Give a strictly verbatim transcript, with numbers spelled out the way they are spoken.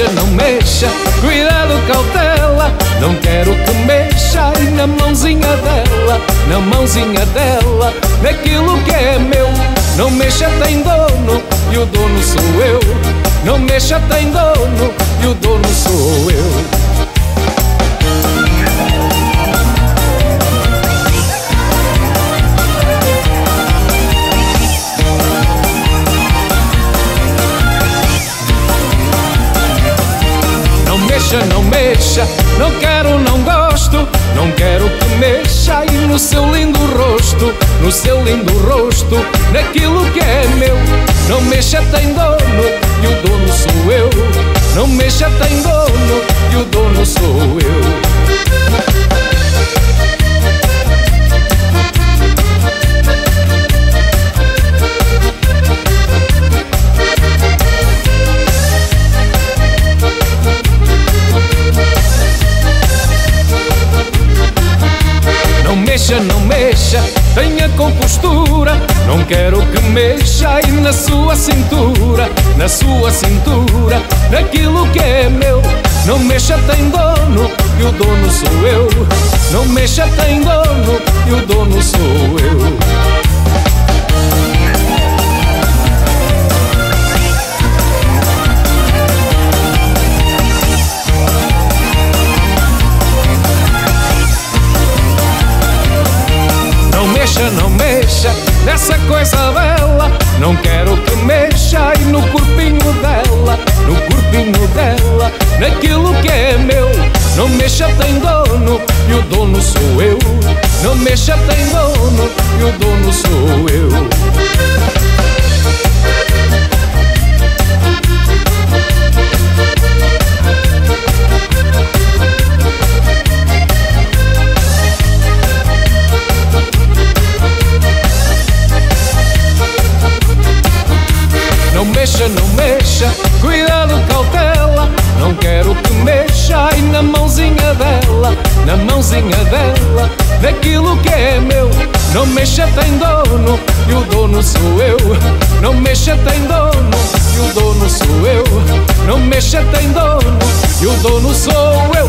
mexa, não mexa, cuidado, cautela. Não quero que mexa e na mãozinha dela, na mãozinha dela, naquilo que é meu. Não mexa, tem dono e o dono sou eu. Não mexa, tem dono e o dono sou eu. Não mexa, não mexa, não quero, não gosto. Não quero que mexa aí no seu lindo rosto, no seu lindo rosto, naquilo que é meu. Não mexa, tem dono e o dono sou eu. Não mexa, tem dono e o dono sou eu. Não mexa, não mexa, tenha compostura. Não quero que mexa aí na sua cintura, na sua cintura, naquilo que é meu. Não mexa, tem dono e o dono sou eu. Não mexa, tem dono e o dono sou eu. Não mexa, não mexa nessa coisa bela. Não quero que mexa aí no corpinho dela, no corpinho dela, naquilo que é meu. Não mexa, tem dono e o dono sou eu. Não mexa, tem dono e o dono sou eu. Não mexa, não mexa, cuidado, cautela. Não quero que mexa aí na mãozinha dela, na mãozinha dela, naquilo que é meu. Não mexa, tem dono e o dono sou eu. Não mexa, tem dono e o dono sou eu. Não mexa, tem dono e o dono sou eu.